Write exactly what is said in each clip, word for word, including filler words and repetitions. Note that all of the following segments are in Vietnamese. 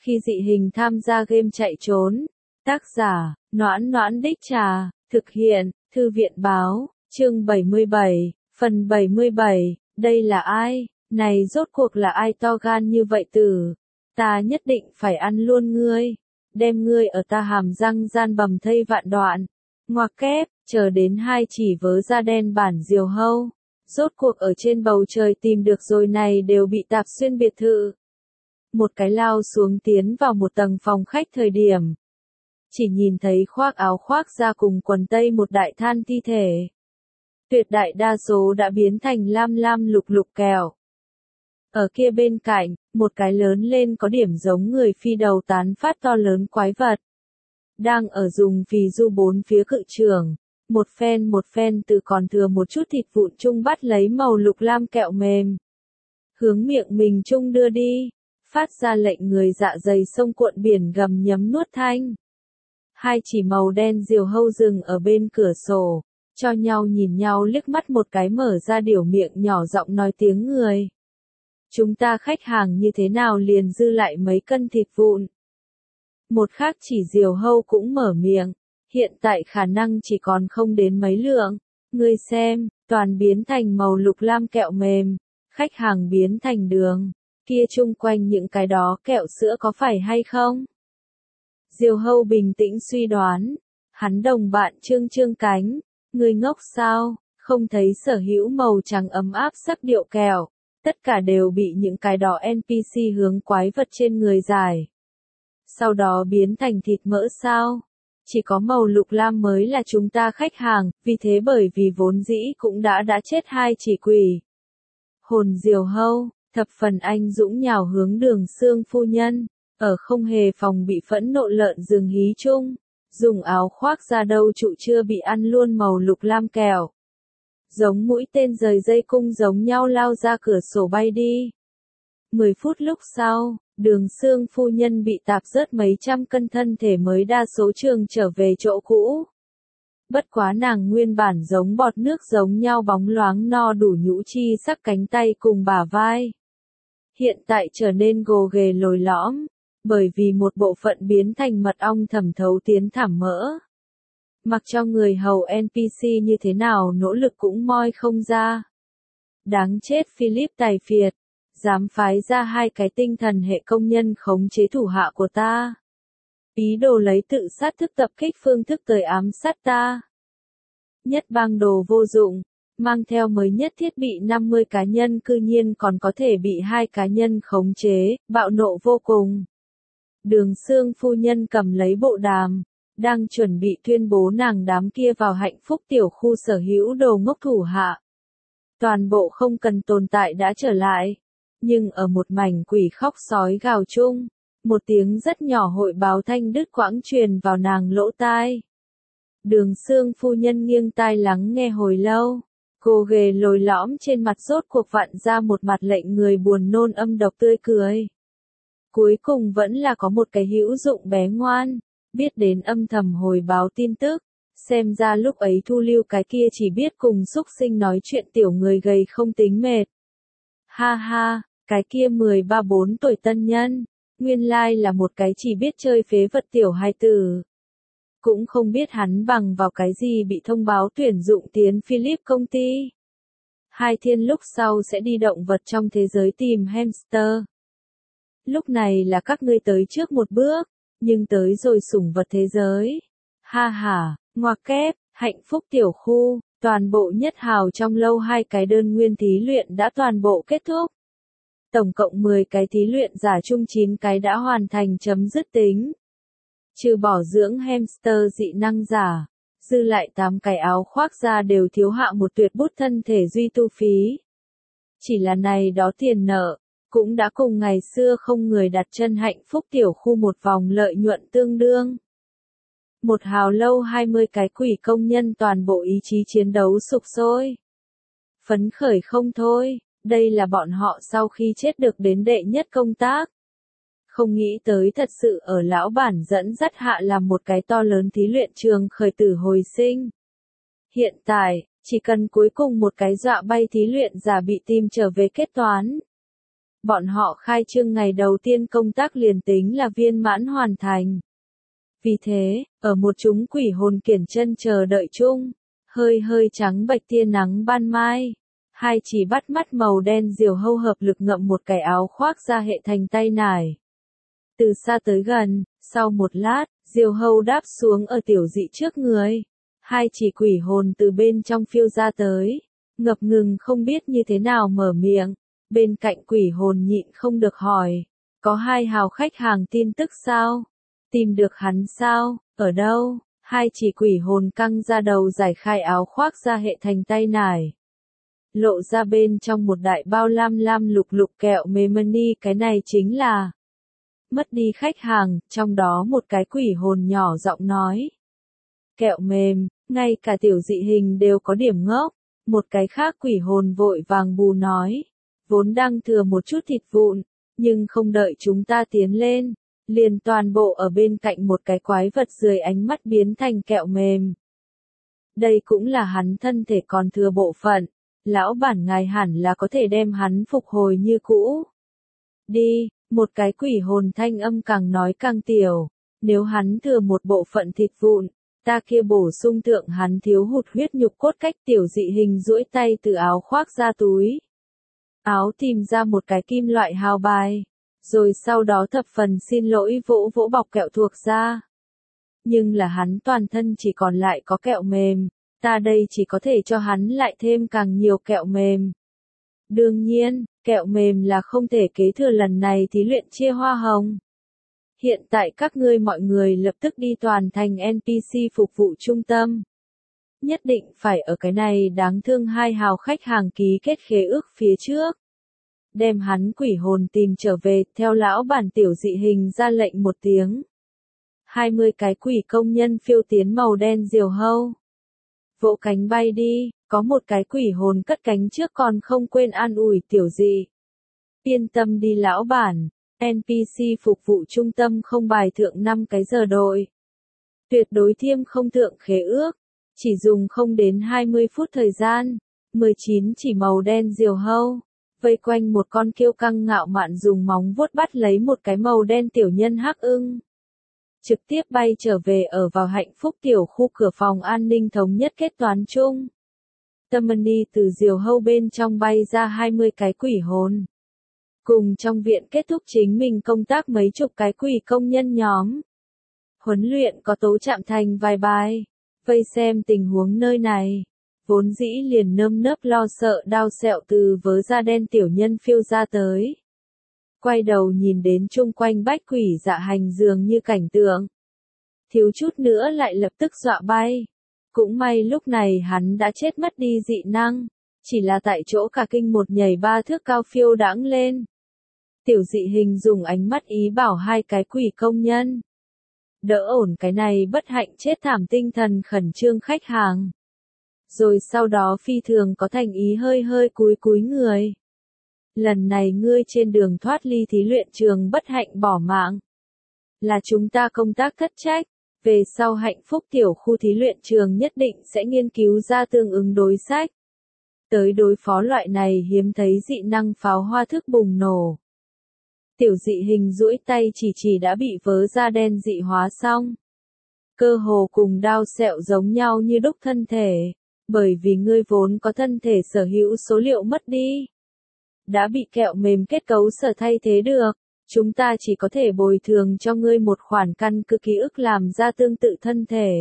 Khi dị hình tham gia game chạy trốn. Tác giả, Noãn Noãn Đích Trà, thực hiện, Thư viện Báo, chương bảy mươi bảy, phần bảy mươi bảy, đây là ai, này rốt cuộc là ai to gan như vậy tử, ta nhất định phải ăn luôn ngươi, đem ngươi ở ta hàm răng gian bầm thây vạn đoạn, ngoặc kép, chờ đến hai chỉ vớ da đen bản diều hâu, rốt cuộc ở trên bầu trời tìm được rồi này đều bị tạp xuyên biệt thự. Một cái lao xuống tiến vào một tầng phòng khách thời điểm. Chỉ nhìn thấy khoác áo khoác ra cùng quần tây một đại than thi thể. Tuyệt đại đa số đã biến thành lam lam lục lục kẹo. Ở kia bên cạnh, một cái lớn lên có điểm giống người phi đầu tán phát to lớn quái vật. Đang ở dùng phì du bốn phía cự trường, một phen một phen từ còn thừa một chút thịt vụn chung bắt lấy màu lục lam kẹo mềm. Hướng miệng mình chung đưa đi, phát ra lệnh người dạ dày sông cuộn biển gầm nhấm nuốt thanh. Hai chỉ màu đen diều hâu rừng ở bên cửa sổ, cho nhau nhìn nhau liếc mắt một cái mở ra điểu miệng nhỏ giọng nói tiếng người. Chúng ta khách hàng như thế nào liền dư lại mấy cân thịt vụn. Một khác chỉ diều hâu cũng mở miệng, hiện tại khả năng chỉ còn không đến mấy lượng. Ngươi xem, toàn biến thành màu lục lam kẹo mềm, khách hàng biến thành đường, kia chung quanh những cái đó kẹo sữa có phải hay không? Diều hâu bình tĩnh suy đoán, hắn đồng bạn trương trương cánh, ngươi ngốc sao, không thấy sở hữu màu trắng ấm áp sắc điệu kẹo, tất cả đều bị những cái đó en pê xê hướng quái vật trên người giải. Sau đó biến thành thịt mỡ sao? Chỉ có màu lục lam mới là chúng ta khách hàng, vì thế bởi vì vốn dĩ cũng đã đã chết hai chỉ quỷ. Hồn diều hâu, thập phần anh dũng nhào hướng Đường Xương phu nhân. Ở không hề phòng bị phẫn nộ lợn rừng hí chung, dùng áo khoác ra đâu trụ chưa bị ăn luôn màu lục lam kẹo. Giống mũi tên rời dây cung giống nhau lao ra cửa sổ bay đi. Mười phút lúc sau, Đường Xương phu nhân bị tạp rớt mấy trăm cân thân thể mới đa số trường trở về chỗ cũ. Bất quá nàng nguyên bản giống bọt nước giống nhau bóng loáng no đủ nhũ chi sắc cánh tay cùng bả vai. Hiện tại trở nên gồ ghề lồi lõm. Bởi vì một bộ phận biến thành mật ong thẩm thấu tiến thảm mỡ. Mặc cho người hầu en pê xê như thế nào nỗ lực cũng moi không ra. Đáng chết Philip tài phiệt, dám phái ra hai cái tinh thần hệ công nhân khống chế thủ hạ của ta. Ý đồ lấy tự sát thức tập kích phương thức tới ám sát ta. Nhất bang đồ vô dụng, mang theo mới nhất thiết bị năm mươi cá nhân cư nhiên còn có thể bị hai cá nhân khống chế, bạo nộ vô cùng. Đường Xương phu nhân cầm lấy bộ đàm, đang chuẩn bị tuyên bố nàng đám kia vào hạnh phúc tiểu khu sở hữu đồ ngốc thủ hạ. Toàn bộ không cần tồn tại đã trở lại, nhưng ở một mảnh quỷ khóc sói gào chung, một tiếng rất nhỏ hội báo thanh đứt quãng truyền vào nàng lỗ tai. Đường Xương phu nhân nghiêng tai lắng nghe hồi lâu, cô ghề lồi lõm trên mặt rốt cuộc vặn ra một mặt lệnh người buồn nôn âm độc tươi cười. Cuối cùng vẫn là có một cái hữu dụng bé ngoan, biết đến âm thầm hồi báo tin tức, xem ra lúc ấy thu lưu cái kia chỉ biết cùng xúc sinh nói chuyện tiểu người gầy không tính mệt. Ha ha, cái kia mười ba bốn tuổi tân nhân, nguyên lai là một cái chỉ biết chơi phế vật tiểu hài tử. Cũng không biết hắn bằng vào cái gì bị thông báo tuyển dụng tiến Philip công ty. Hai thiên lúc sau sẽ đi động vật trong thế giới tìm hamster. Lúc này là các ngươi tới trước một bước, nhưng tới rồi sủng vật thế giới. Ha ha, ngoặc kép, hạnh phúc tiểu khu, toàn bộ nhất hào trong lâu hai cái đơn nguyên thí luyện đã toàn bộ kết thúc. Tổng cộng mười cái thí luyện giả chung chín cái đã hoàn thành chấm dứt tính. Trừ bỏ dưỡng hamster dị năng giả, dư lại tám cái áo khoác ra đều thiếu hạ một tuyệt bút thân thể duy tu phí. Chỉ là này đó tiền nợ. Cũng đã cùng ngày xưa không người đặt chân hạnh phúc tiểu khu một vòng lợi nhuận tương đương. Một hào lâu hai mươi cái quỷ công nhân toàn bộ ý chí chiến đấu sục sôi. Phấn khởi không thôi, đây là bọn họ sau khi chết được đến đệ nhất công tác. Không nghĩ tới thật sự ở lão bản dẫn dắt hạ làm một cái to lớn thí luyện trường khởi tử hồi sinh. Hiện tại, chỉ cần cuối cùng một cái dọa bay thí luyện giả bị tìm trở về kết toán. bọn họ khai trương ngày đầu tiên công tác liền tính là viên mãn hoàn thành. Vì thế, ở một chúng quỷ hồn kiển chân chờ đợi chung, hơi hơi trắng bệch tia nắng ban mai, hai chỉ bắt mắt màu đen diều hâu hợp lực ngậm một cái áo khoác ra hệ thành tay nải. Từ xa tới gần, sau một lát, diều hâu đáp xuống ở tiểu dị trước người. Hai chỉ quỷ hồn từ bên trong phiêu ra tới, ngập ngừng không biết như thế nào mở miệng. Bên cạnh quỷ hồn nhịn không được hỏi, có hai hào khách hàng tin tức sao? Tìm được hắn sao? Ở đâu? Hai chỉ quỷ hồn căng ra đầu giải khai áo khoác ra hệ thành tay nải. Lộ ra bên trong một đại bao lam lam lục lục kẹo mềm mani, cái này chính là mất đi khách hàng, trong đó một cái quỷ hồn nhỏ giọng nói. Kẹo mềm, ngay cả tiểu dị hình đều có điểm ngốc, một cái khác quỷ hồn vội vàng bù nói. Vốn đang thừa một chút thịt vụn, nhưng không đợi chúng ta tiến lên, liền toàn bộ ở bên cạnh một cái quái vật dưới ánh mắt biến thành kẹo mềm. Đây cũng là hắn thân thể còn thừa bộ phận, lão bản ngài hẳn là có thể đem hắn phục hồi như cũ. Đi, một cái quỷ hồn thanh âm càng nói càng tiểu, nếu hắn thừa một bộ phận thịt vụn, ta kia bổ sung thượng hắn thiếu hụt huyết nhục cốt cách. Tiểu dị hình duỗi tay từ áo khoác ra túi. Áo tìm ra một cái kim loại hào bài, rồi sau đó thập phần xin lỗi vỗ vỗ bọc kẹo thuộc ra. Nhưng là hắn toàn thân chỉ còn lại có kẹo mềm, ta đây chỉ có thể cho hắn lại thêm càng nhiều kẹo mềm. Đương nhiên, kẹo mềm là không thể kế thừa lần này thí luyện chia hoa hồng. Hiện tại các ngươi mọi người lập tức đi toàn thành en pê xê phục vụ trung tâm. Nhất định phải ở cái này đáng thương hai hào khách hàng ký kết khế ước phía trước. Đem hắn quỷ hồn tìm trở về, theo lão bản tiểu dị hình ra lệnh một tiếng. hai mươi cái quỷ công nhân phiêu tiến màu đen diều hâu. Vỗ cánh bay đi, có một cái quỷ hồn cất cánh trước còn không quên an ủi tiểu dị. Yên tâm đi lão bản, en pê xê phục vụ trung tâm không bài thượng năm cái giờ đội. Tuyệt đối thiêm không thượng khế ước. Chỉ dùng không đến hai mươi phút thời gian, mười chín chỉ màu đen diều hâu, vây quanh một con kiêu căng ngạo mạn dùng móng vuốt bắt lấy một cái màu đen tiểu nhân hắc ưng. Trực tiếp bay trở về ở vào hạnh phúc tiểu khu cửa phòng an ninh thống nhất kết toán chung. Tâm-ni từ diều hâu bên trong bay ra hai mươi cái quỷ hồn. Cùng trong viện kết thúc chính mình công tác mấy chục cái quỷ công nhân nhóm. Huấn luyện có tố chạm thành vài bài. Vây xem tình huống nơi này, vốn dĩ liền nơm nớp lo sợ đau sẹo từ vớ da đen tiểu nhân phiêu ra tới. Quay đầu nhìn đến chung quanh bách quỷ dạ hành dường như cảnh tượng. Thiếu chút nữa lại lập tức dọa bay. Cũng may lúc này hắn đã chết mất đi dị năng, chỉ là tại chỗ cả kinh một nhảy ba thước cao phiêu đãng lên. Tiểu dị hình dùng ánh mắt ý bảo hai cái quỷ công nhân. Đỡ ổn cái này bất hạnh chết thảm tinh thần khẩn trương khách hàng. Rồi sau đó phi thường có thành ý hơi hơi cúi cúi người. Lần này ngươi trên đường thoát ly thí luyện trường bất hạnh bỏ mạng. Là chúng ta công tác thất trách. Về sau hạnh phúc tiểu khu thí luyện trường nhất định sẽ nghiên cứu ra tương ứng đối sách. Tới đối phó loại này hiếm thấy dị năng pháo hoa thức bùng nổ. Tiểu dị hình duỗi tay chỉ chỉ đã bị vớ da đen dị hóa xong. Cơ hồ cùng đao sẹo giống nhau như đúc thân thể, bởi vì ngươi vốn có thân thể sở hữu số liệu mất đi. Đã bị kẹo mềm kết cấu sở thay thế được, chúng ta chỉ có thể bồi thường cho ngươi một khoản căn cứ ký ức làm ra tương tự thân thể.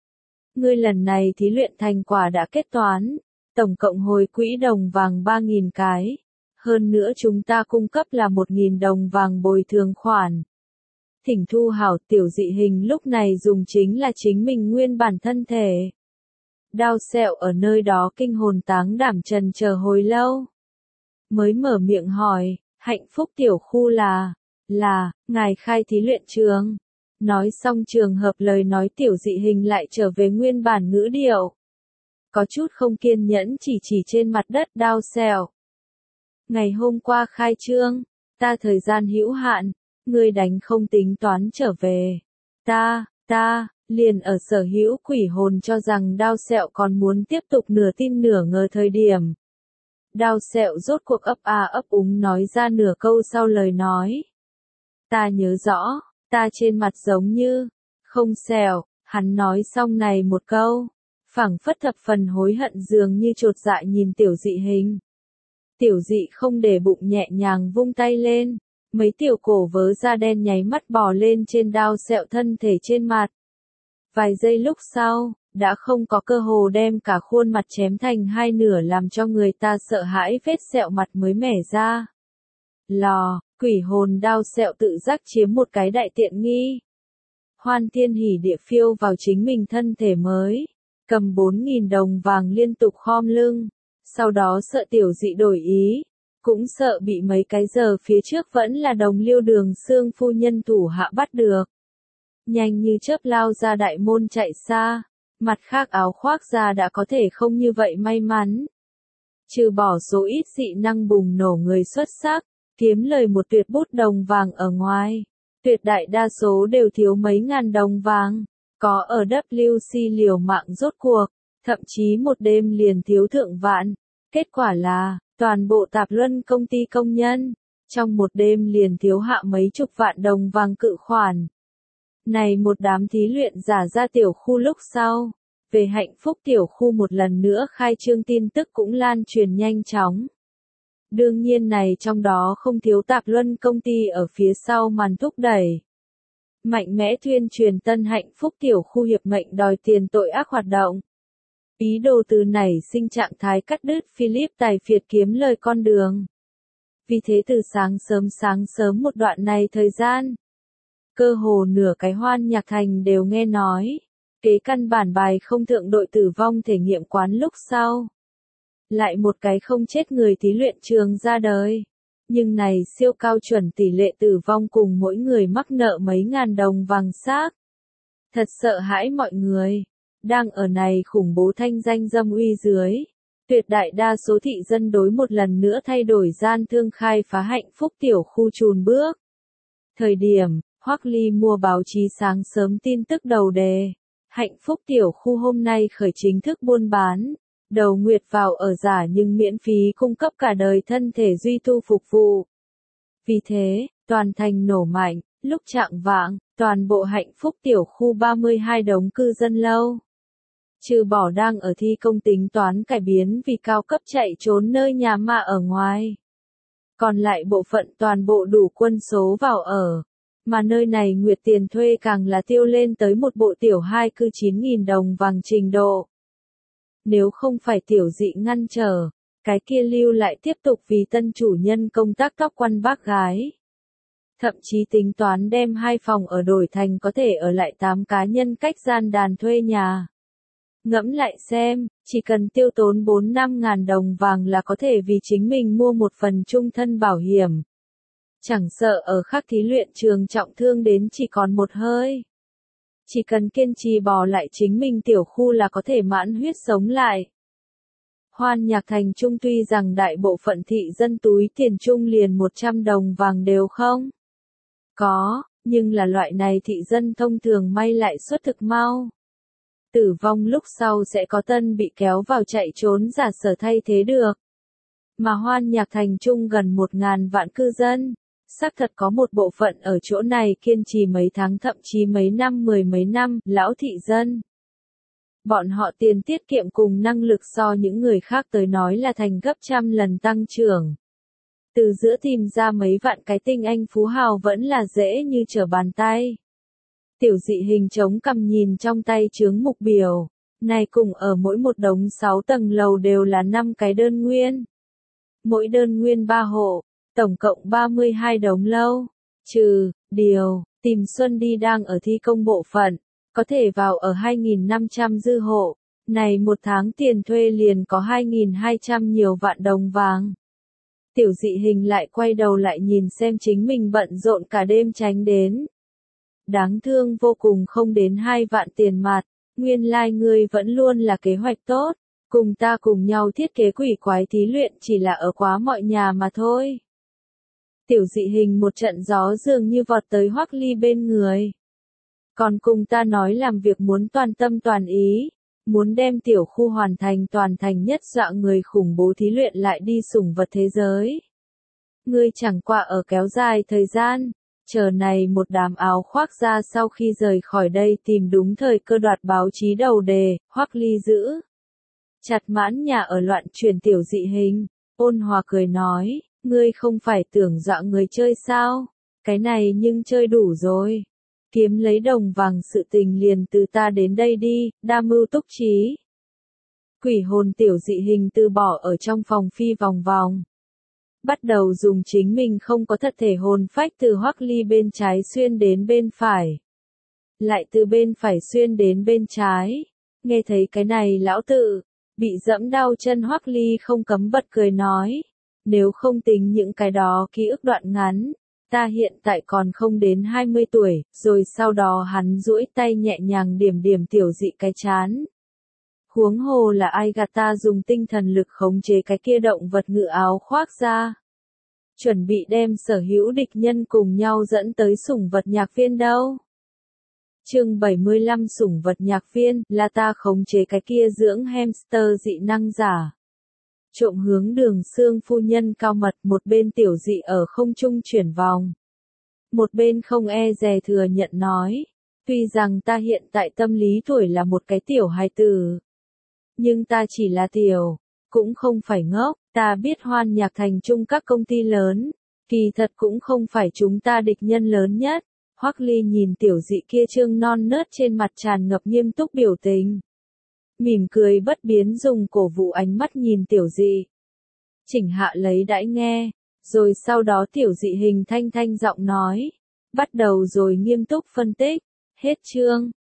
Ngươi lần này thí luyện thành quả đã kết toán, tổng cộng hồi quỹ đồng vàng ba nghìn cái. Hơn nữa chúng ta cung cấp là một nghìn đồng vàng bồi thường khoản. Thỉnh thu hảo tiểu dị hình lúc này dùng chính là chính mình nguyên bản thân thể. Đao sẹo ở nơi đó kinh hồn táng đảm trần chờ hồi lâu. Mới mở miệng hỏi, hạnh phúc tiểu khu là, là, ngài khai thí luyện trường. Nói xong trường hợp lời nói tiểu dị hình lại trở về nguyên bản ngữ điệu. Có chút không kiên nhẫn chỉ chỉ trên mặt đất đao sẹo. Ngày hôm qua khai trương, ta thời gian hữu hạn, ngươi đánh không tính toán trở về. Ta, ta, liền ở sở hữu quỷ hồn cho rằng đao sẹo còn muốn tiếp tục nửa tin nửa ngờ thời điểm. Đao Sẹo rốt cuộc ấp a ấp úng nói ra nửa câu sau lời nói. Ta nhớ rõ, ta trên mặt giống như, không sẹo, hắn nói xong này một câu, phảng phất thập phần hối hận dường như chột dạ nhìn Tiểu Dị Hình. Tiểu Dị không để bụng nhẹ nhàng vung tay lên, mấy tiểu cổ vớ da đen nháy mắt bò lên trên Đao Sẹo thân thể trên mặt. Vài giây lúc sau, đã không có cơ hồ đem cả khuôn mặt chém thành hai nửa làm cho người ta sợ hãi vết sẹo mặt mới mẻ ra. Lò, quỷ hồn Đao Sẹo tự giác chiếm một cái đại tiện nghi. Hoan thiên hỉ địa phiêu vào chính mình thân thể mới, cầm bốn nghìn đồng vàng liên tục khom lưng, sau đó sợ Tiểu Dị đổi ý, cũng sợ bị mấy cái giờ phía trước vẫn là đồng liêu Đường Xương phu nhân thủ hạ bắt được. Nhanh như chớp lao ra đại môn chạy xa, mặt khác áo khoác ra đã có thể không như vậy may mắn. Trừ bỏ số ít dị năng bùng nổ người xuất sắc, kiếm lời một tuyệt bút đồng vàng ở ngoài, tuyệt đại đa số đều thiếu mấy ngàn đồng vàng, có ở W C liều mạng rốt cuộc, thậm chí một đêm liền thiếu thượng vạn. Kết quả là, toàn bộ Tạp Luân công ty công nhân, trong một đêm liền thiếu hạ mấy chục vạn đồng vàng cự khoản. Này một đám thí luyện giả ra tiểu khu lúc sau, về hạnh phúc tiểu khu một lần nữa khai trương tin tức cũng lan truyền nhanh chóng. Đương nhiên này trong đó không thiếu Tạp Luân công ty ở phía sau màn thúc đẩy. Mạnh mẽ tuyên truyền tân hạnh phúc tiểu khu hiệp mệnh đòi tiền tội ác hoạt động. Ý đồ từ nảy sinh trạng thái cắt đứt Philip tài phiệt kiếm lời con đường. Vì thế từ sáng sớm sáng sớm một đoạn này thời gian, cơ hồ nửa cái Hoan Nhạc Thành đều nghe nói, kế căn bản bài không thượng đội tử vong thể nghiệm quán lúc sau. Lại một cái không chết người thí luyện trường ra đời. Nhưng này siêu cao chuẩn tỷ lệ tử vong cùng mỗi người mắc nợ mấy ngàn đồng vàng xác. Thật sợ hãi mọi người. Đang ở này khủng bố thanh danh dâm uy dưới. Tuyệt đại đa số thị dân đối một lần nữa thay đổi gian thương khai phá hạnh phúc tiểu khu chùn bước. Thời điểm, Hoắc Ly mua báo chí sáng sớm tin tức đầu đề. Hạnh phúc tiểu khu hôm nay khởi chính thức buôn bán. Đầu nguyệt vào ở giả nhưng miễn phí cung cấp cả đời thân thể duy tu phục vụ. Vì thế, toàn thành nổ mạnh, lúc chạng vạng, toàn bộ hạnh phúc tiểu khu ba mươi hai đống cư dân lâu. Trừ bỏ đang ở thi công tính toán cải biến vì cao cấp chạy trốn nơi nhà ma ở ngoài. Còn lại bộ phận toàn bộ đủ quân số vào ở. Mà nơi này nguyệt tiền thuê càng là tiêu lên tới một bộ tiểu hai cư chín nghìn đồng vàng trình độ. Nếu không phải Tiểu Dị ngăn trở, cái kia lưu lại tiếp tục vì tân chủ nhân công tác tóc quăn bác gái. Thậm chí tính toán đem hai phòng ở đổi thành có thể ở lại tám cá nhân cách gian đàn thuê nhà. Ngẫm lại xem, chỉ cần tiêu tốn bốn năm ngàn đồng vàng là có thể vì chính mình mua một phần chung thân bảo hiểm. Chẳng sợ ở khắc thí luyện trường trọng thương đến chỉ còn một hơi. Chỉ cần kiên trì bỏ lại chính mình tiểu khu là có thể mãn huyết sống lại. Hoan Nhạc Thành Trung tuy rằng đại bộ phận thị dân túi tiền chung liền một trăm đồng vàng đều không có, nhưng là loại này thị dân thông thường may lại suất thực mau. Tử vong lúc sau sẽ có tân bị kéo vào chạy trốn giả sở thay thế được. Mà Hoan Nhạc Thành Trung gần một ngàn vạn cư dân. Xác thật có một bộ phận ở chỗ này kiên trì mấy tháng thậm chí mấy năm mười mấy năm, lão thị dân. Bọn họ tiền tiết kiệm cùng năng lực so những người khác tới nói là thành gấp trăm lần tăng trưởng. Từ giữa tìm ra mấy vạn cái tinh anh phú hào vẫn là dễ như trở bàn tay. Tiểu Dị Hình chống cằm nhìn trong tay chướng mục biểu, này cùng ở mỗi một đống sáu tầng lầu đều là năm cái đơn nguyên. Mỗi đơn nguyên ba hộ. Tổng cộng ba mươi hai đống lâu, trừ, điều, tìm Xuân đi đang ở thi công bộ phận, có thể vào ở hai nghìn năm trăm dư hộ, này một tháng tiền thuê liền có hai nghìn hai trăm nhiều vạn đồng vàng. Tiểu Dị Hình lại quay đầu lại nhìn xem chính mình bận rộn cả đêm tránh đến. Đáng thương vô cùng không đến hai vạn tiền mặt, nguyên lai like ngươi vẫn luôn là kế hoạch tốt, cùng ta cùng nhau thiết kế quỷ quái thí luyện chỉ là ở quá mọi nhà mà thôi. Tiểu Dị Hình một trận gió dường như vọt tới Hoắc Ly bên người. Còn cùng ta nói làm việc muốn toàn tâm toàn ý, muốn đem tiểu khu hoàn thành toàn thành nhất dọa người khủng bố thí luyện lại đi sủng vật thế giới. Ngươi chẳng qua ở kéo dài thời gian, chờ này một đám áo khoác ra sau khi rời khỏi đây tìm đúng thời cơ đoạt báo chí đầu đề, Hoắc Ly giữ. Chặt mãn nhà ở loạn truyền tiểu dị hình, ôn hòa cười nói, ngươi không phải tưởng dọa người chơi sao, cái này nhưng chơi đủ rồi. Kiếm lấy đồng vàng sự tình liền từ ta đến đây đi, đa mưu túc trí. Quỷ hồn tiểu dị hình từ bỏ ở trong phòng phi vòng vòng. Bắt đầu dùng chính mình không có thật thể hồn phách từ Hoắc Ly bên trái xuyên đến bên phải. Lại từ bên phải xuyên đến bên trái. Nghe thấy cái này lão tự, bị dẫm đau chân Hoắc Ly không cấm bật cười nói. Nếu không tính những cái đó ký ức đoạn ngắn, ta hiện tại còn không đến hai mươi tuổi, rồi sau đó hắn duỗi tay nhẹ nhàng điểm điểm tiểu dị cái chán. Huống hồ là ai gạt ta dùng tinh thần lực khống chế cái kia động vật ngự áo khoác ra. Chuẩn bị đem sở hữu địch nhân cùng nhau dẫn tới sủng vật nhạc viên đâu. Chương bảy mươi lăm sủng vật nhạc viên là ta khống chế cái kia dưỡng hamster dị năng giả. Trộm hướng Đường Xương phu nhân cao mật, một bên tiểu dị ở không trung chuyển vòng. Một bên không e dè thừa nhận nói, tuy rằng ta hiện tại tâm lý tuổi là một cái tiểu hài tử, nhưng ta chỉ là tiểu, cũng không phải ngốc, ta biết Hoan Nhạc Thành chung các công ty lớn, kỳ thật cũng không phải chúng ta địch nhân lớn nhất. Hoắc Ly nhìn tiểu dị kia trương non nớt trên mặt tràn ngập nghiêm túc biểu tình. Mỉm cười bất biến dùng cổ vũ ánh mắt nhìn tiểu dị. Chỉnh hạ lấy đãi nghe, rồi sau đó tiểu dị hình thanh thanh giọng nói. Bắt đầu rồi nghiêm túc phân tích, hết chương.